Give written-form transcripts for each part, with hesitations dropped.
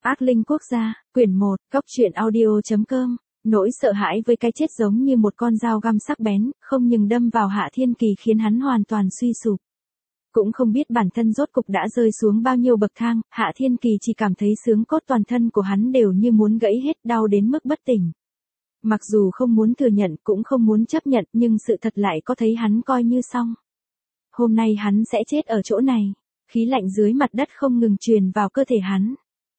Ác linh quốc gia, quyển 1, Cóc truyện audio.com. Nỗi sợ hãi với cái chết giống như một con dao găm sắc bén, không ngừng đâm vào Hạ Thiên Kỳ khiến hắn hoàn toàn suy sụp. Cũng không biết bản thân rốt cục đã rơi xuống bao nhiêu bậc thang, Hạ Thiên Kỳ chỉ cảm thấy xương cốt toàn thân của hắn đều như muốn gãy hết, đau đến mức bất tỉnh. Mặc dù không muốn thừa nhận cũng không muốn chấp nhận, nhưng sự thật lại có thấy hắn coi như xong. Hôm nay hắn sẽ chết ở chỗ này. Khí lạnh dưới mặt đất không ngừng truyền vào cơ thể hắn.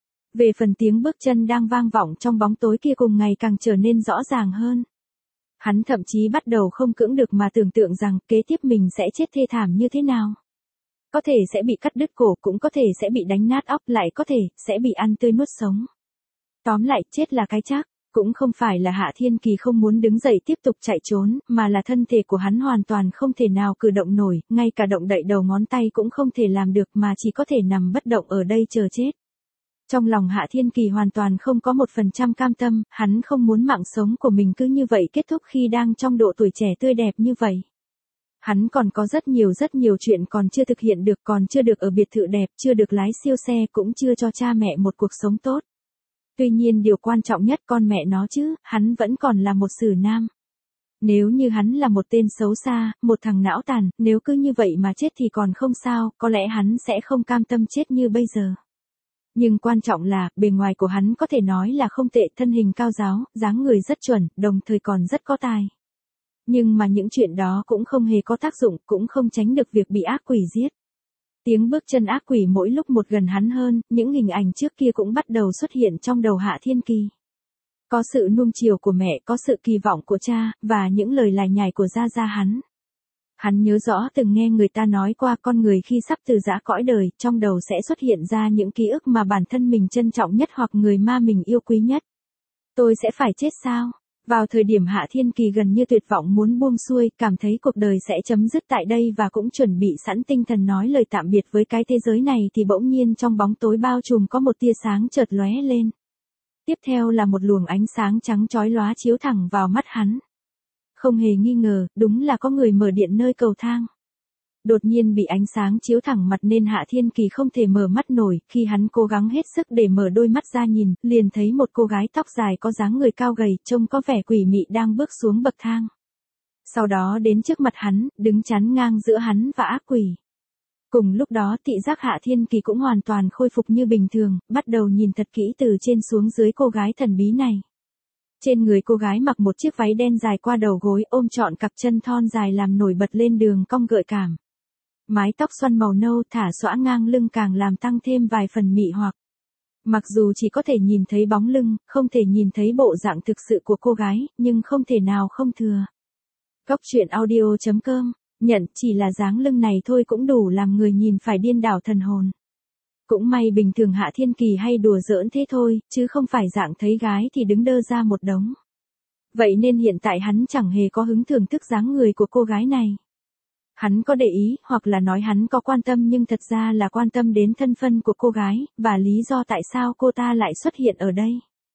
Về phần tiếng bước chân đang vang vọng trong bóng tối kia cùng ngày càng trở nên rõ ràng hơn. Hắn thậm chí bắt đầu không cưỡng được mà tưởng tượng rằng kế tiếp mình sẽ chết thê thảm như thế nào. Có thể sẽ bị cắt đứt cổ, cũng có thể sẽ bị đánh nát óc, lại có thể sẽ bị ăn tươi nuốt sống. Tóm lại, chết là cái chắc. Cũng không phải là Hạ Thiên Kỳ không muốn đứng dậy tiếp tục chạy trốn, mà là thân thể của hắn hoàn toàn không thể nào cử động nổi, ngay cả động đậy đầu ngón tay cũng không thể làm được mà chỉ có thể nằm bất động ở đây chờ chết. Trong lòng Hạ Thiên Kỳ hoàn toàn không có 1% cam tâm, hắn không muốn mạng sống của mình cứ như vậy kết thúc khi đang trong độ tuổi trẻ tươi đẹp như vậy. Hắn còn có rất nhiều chuyện còn chưa thực hiện được, còn chưa được ở biệt thự đẹp, chưa được lái siêu xe, cũng chưa cho cha mẹ một cuộc sống tốt. Tuy nhiên điều quan trọng nhất con mẹ nó chứ, hắn vẫn còn là một sử nam. Nếu như hắn là một tên xấu xa, một thằng não tàn, nếu cứ như vậy mà chết thì còn không sao, có lẽ hắn sẽ không cam tâm chết như bây giờ. Nhưng quan trọng là, bề ngoài của hắn có thể nói là không tệ, thân hình cao ráo, dáng người rất chuẩn, đồng thời còn rất có tài. Nhưng mà những chuyện đó cũng không hề có tác dụng, cũng không tránh được việc bị ác quỷ giết. Tiếng bước chân ác quỷ mỗi lúc một gần hắn hơn, những hình ảnh trước kia cũng bắt đầu xuất hiện trong đầu Hạ Thiên Kỳ. Có sự nuông chiều của mẹ, có sự kỳ vọng của cha, và những lời lải nhải của gia gia hắn. Hắn nhớ rõ từng nghe người ta nói qua con người khi sắp từ giã cõi đời, trong đầu sẽ xuất hiện ra những ký ức mà bản thân mình trân trọng nhất hoặc người ma mình yêu quý nhất. Tôi sẽ phải chết sao? Vào thời điểm Hạ Thiên Kỳ gần như tuyệt vọng muốn buông xuôi, cảm thấy cuộc đời sẽ chấm dứt tại đây và cũng chuẩn bị sẵn tinh thần nói lời tạm biệt với cái thế giới này thì bỗng nhiên trong bóng tối bao trùm có một tia sáng chợt lóe lên. Tiếp theo là một luồng ánh sáng trắng chói lóa chiếu thẳng vào mắt hắn. Không hề nghi ngờ, đúng là có người mở điện nơi cầu thang. Đột nhiên bị ánh sáng chiếu thẳng mặt nên Hạ Thiên Kỳ không thể mở mắt nổi, khi hắn cố gắng hết sức để mở đôi mắt ra nhìn, liền thấy một cô gái tóc dài có dáng người cao gầy, trông có vẻ quỷ mị đang bước xuống bậc thang. Sau đó đến trước mặt hắn, đứng chắn ngang giữa hắn và ác quỷ. Cùng lúc đó thị giác Hạ Thiên Kỳ cũng hoàn toàn khôi phục như bình thường, bắt đầu nhìn thật kỹ từ trên xuống dưới cô gái thần bí này. Trên người cô gái mặc một chiếc váy đen dài qua đầu gối, ôm trọn cặp chân thon dài làm nổi bật lên đường cong gợi cảm. Mái tóc xoăn màu nâu thả xõa ngang lưng càng làm tăng thêm vài phần mị hoặc. Mặc dù chỉ có thể nhìn thấy bóng lưng, không thể nhìn thấy bộ dạng thực sự của cô gái, nhưng không thể nào không thừa. Cóc truyện audio.com, nhận chỉ là dáng lưng này thôi cũng đủ làm người nhìn phải điên đảo thần hồn. Cũng may bình thường Hạ Thiên Kỳ hay đùa giỡn thế thôi, chứ không phải dạng thấy gái thì đứng đơ ra một đống. Vậy nên hiện tại hắn chẳng hề có hứng thưởng thức dáng người của cô gái này. Hắn có để ý, hoặc là nói hắn có quan tâm nhưng thật ra là quan tâm đến thân phận của cô gái, và lý do tại sao cô ta lại xuất hiện ở đây.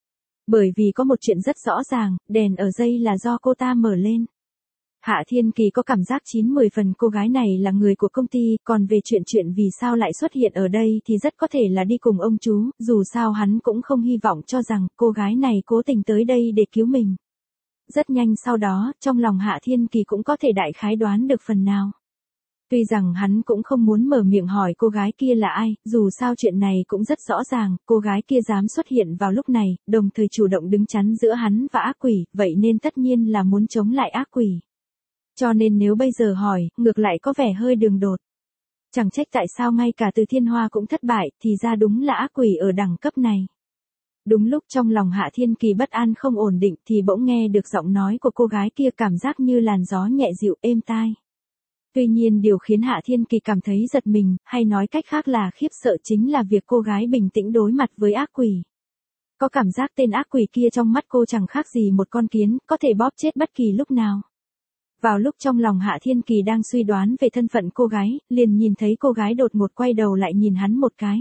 Bởi vì có một chuyện rất rõ ràng, đèn ở dây là do cô ta mở lên. Hạ Thiên Kỳ có cảm giác 9-10 phần cô gái này là người của công ty, còn về chuyện vì sao lại xuất hiện ở đây thì rất có thể là đi cùng ông chú, dù sao hắn cũng không hy vọng cho rằng cô gái này cố tình tới đây để cứu mình. Rất nhanh sau đó, trong lòng Hạ Thiên Kỳ cũng có thể đại khái đoán được phần nào. Tuy rằng hắn cũng không muốn mở miệng hỏi cô gái kia là ai, dù sao chuyện này cũng rất rõ ràng, cô gái kia dám xuất hiện vào lúc này, đồng thời chủ động đứng chắn giữa hắn và ác quỷ, vậy nên tất nhiên là muốn chống lại ác quỷ. Cho nên nếu bây giờ hỏi, ngược lại có vẻ hơi đường đột. Chẳng trách tại sao ngay cả Từ Thiên Hoa cũng thất bại, thì ra đúng là ác quỷ ở đẳng cấp này. Đúng lúc trong lòng Hạ Thiên Kỳ bất an không ổn định thì bỗng nghe được giọng nói của cô gái kia, cảm giác như làn gió nhẹ dịu êm tai. Tuy nhiên điều khiến Hạ Thiên Kỳ cảm thấy giật mình, hay nói cách khác là khiếp sợ chính là việc cô gái bình tĩnh đối mặt với ác quỷ. Có cảm giác tên ác quỷ kia trong mắt cô chẳng khác gì một con kiến, có thể bóp chết bất kỳ lúc nào. Vào lúc trong lòng Hạ Thiên Kỳ đang suy đoán về thân phận cô gái, liền nhìn thấy cô gái đột ngột quay đầu lại nhìn hắn một cái.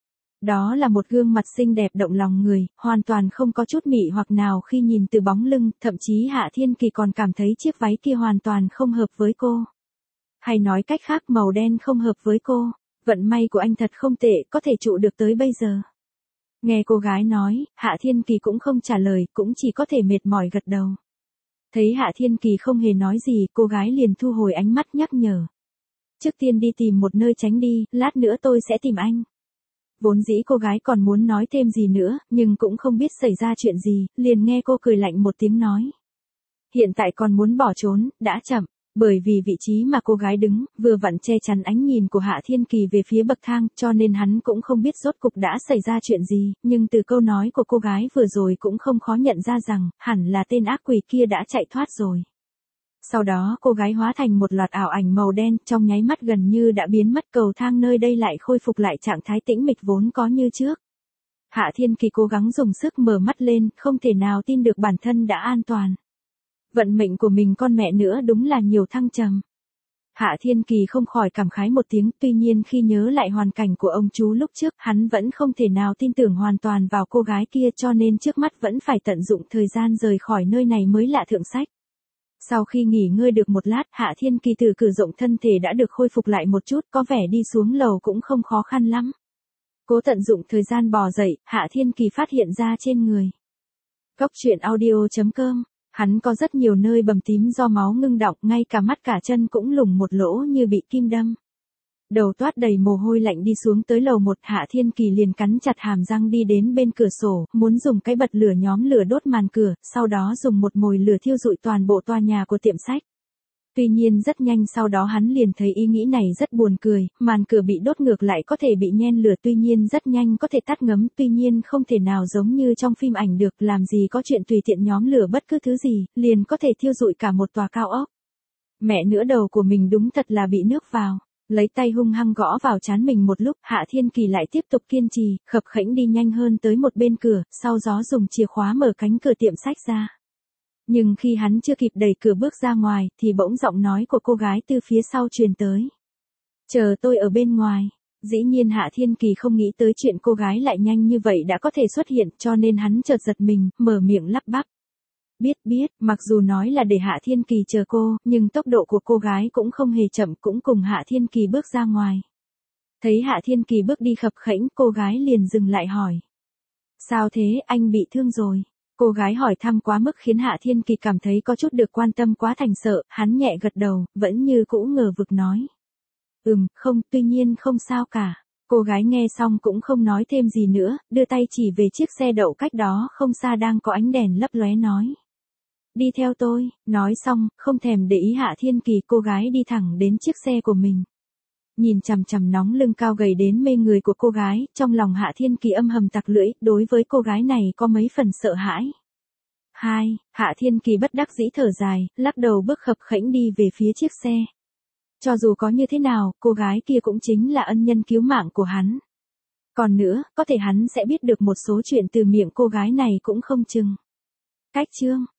Đó là một gương mặt xinh đẹp động lòng người, hoàn toàn không có chút mị hoặc nào khi nhìn từ bóng lưng, thậm chí Hạ Thiên Kỳ còn cảm thấy chiếc váy kia hoàn toàn không hợp với cô. Hay nói cách khác màu đen không hợp với cô, vận may của anh thật không tệ, có thể trụ được tới bây giờ. Nghe cô gái nói, Hạ Thiên Kỳ cũng không trả lời, cũng chỉ có thể mệt mỏi gật đầu. Thấy Hạ Thiên Kỳ không hề nói gì, cô gái liền thu hồi ánh mắt nhắc nhở. Trước tiên đi tìm một nơi tránh đi, lát nữa tôi sẽ tìm anh. Vốn dĩ cô gái còn muốn nói thêm gì nữa, nhưng cũng không biết xảy ra chuyện gì, liền nghe cô cười lạnh một tiếng nói. Hiện tại còn muốn bỏ trốn, đã chậm, bởi vì vị trí mà cô gái đứng, vừa vặn che chắn ánh nhìn của Hạ Thiên Kỳ về phía bậc thang, cho nên hắn cũng không biết rốt cục đã xảy ra chuyện gì, nhưng từ câu nói của cô gái vừa rồi cũng không khó nhận ra rằng, hẳn là tên ác quỷ kia đã chạy thoát rồi. Sau đó cô gái hóa thành một loạt ảo ảnh màu đen, trong nháy mắt gần như đã biến mất, cầu thang nơi đây lại khôi phục lại trạng thái tĩnh mịch vốn có như trước. Hạ Thiên Kỳ cố gắng dùng sức mở mắt lên, không thể nào tin được bản thân đã an toàn. Vận mệnh của mình con mẹ nữa đúng là nhiều thăng trầm. Hạ Thiên Kỳ không khỏi cảm khái một tiếng, tuy nhiên khi nhớ lại hoàn cảnh của ông chú lúc trước, hắn vẫn không thể nào tin tưởng hoàn toàn vào cô gái kia, cho nên trước mắt vẫn phải tận dụng thời gian rời khỏi nơi này mới là thượng sách. Sau khi nghỉ ngơi được một lát, Hạ Thiên Kỳ từ cử động thân thể đã được khôi phục lại một chút, có vẻ đi xuống lầu cũng không khó khăn lắm. Cố tận dụng thời gian bò dậy, Hạ Thiên Kỳ phát hiện ra trên người. Cốc truyện audio.com, hắn có rất nhiều nơi bầm tím do máu ngưng đọng, ngay cả mắt cả chân cũng lủng một lỗ như bị kim đâm. Đầu toát đầy mồ hôi lạnh đi xuống tới lầu 1, Hạ Thiên Kỳ liền cắn chặt hàm răng đi đến bên cửa sổ, muốn dùng cái bật lửa nhóm lửa đốt màn cửa, sau đó dùng một mồi lửa thiêu rụi toàn bộ tòa nhà của tiệm sách. Tuy nhiên rất nhanh sau đó hắn liền thấy ý nghĩ này rất buồn cười, màn cửa bị đốt ngược lại có thể bị nhen lửa, tuy nhiên rất nhanh có thể tắt ngấm, tuy nhiên không thể nào giống như trong phim ảnh được, làm gì có chuyện tùy tiện nhóm lửa bất cứ thứ gì, liền có thể thiêu rụi cả một tòa cao ốc. Mẹ nữa, đầu của mình đúng thật là bị nước vào. Lấy tay hung hăng gõ vào trán mình một lúc, Hạ Thiên Kỳ lại tiếp tục kiên trì, khập khẽnh đi nhanh hơn tới một bên cửa, sau đó dùng chìa khóa mở cánh cửa tiệm sách ra. Nhưng khi hắn chưa kịp đẩy cửa bước ra ngoài, thì bỗng giọng nói của cô gái từ phía sau truyền tới. Chờ tôi ở bên ngoài. Dĩ nhiên Hạ Thiên Kỳ không nghĩ tới chuyện cô gái lại nhanh như vậy đã có thể xuất hiện, cho nên hắn chợt giật mình, mở miệng lắp bắp. Biết, mặc dù nói là để Hạ Thiên Kỳ chờ cô, nhưng tốc độ của cô gái cũng không hề chậm, cũng cùng Hạ Thiên Kỳ bước ra ngoài. Thấy Hạ Thiên Kỳ bước đi khập khẽnh, cô gái liền dừng lại hỏi. Sao thế, anh bị thương rồi? Cô gái hỏi thăm quá mức khiến Hạ Thiên Kỳ cảm thấy có chút được quan tâm quá thành sợ, hắn nhẹ gật đầu, vẫn như cũ ngờ vực nói. Không, tuy nhiên không sao cả. Cô gái nghe xong cũng không nói thêm gì nữa, đưa tay chỉ về chiếc xe đậu cách đó không xa đang có ánh đèn lấp lóe nói. Đi theo tôi, nói xong, không thèm để ý Hạ Thiên Kỳ, cô gái đi thẳng đến chiếc xe của mình. Nhìn chằm chằm nóng lưng cao gầy đến mê người của cô gái, trong lòng Hạ Thiên Kỳ âm thầm tặc lưỡi, đối với cô gái này có mấy phần sợ hãi. Hạ Thiên Kỳ bất đắc dĩ thở dài, lắc đầu bước khập khẽnh đi về phía chiếc xe. Cho dù có như thế nào, cô gái kia cũng chính là ân nhân cứu mạng của hắn. Còn nữa, có thể hắn sẽ biết được một số chuyện từ miệng cô gái này cũng không chừng. Cách chương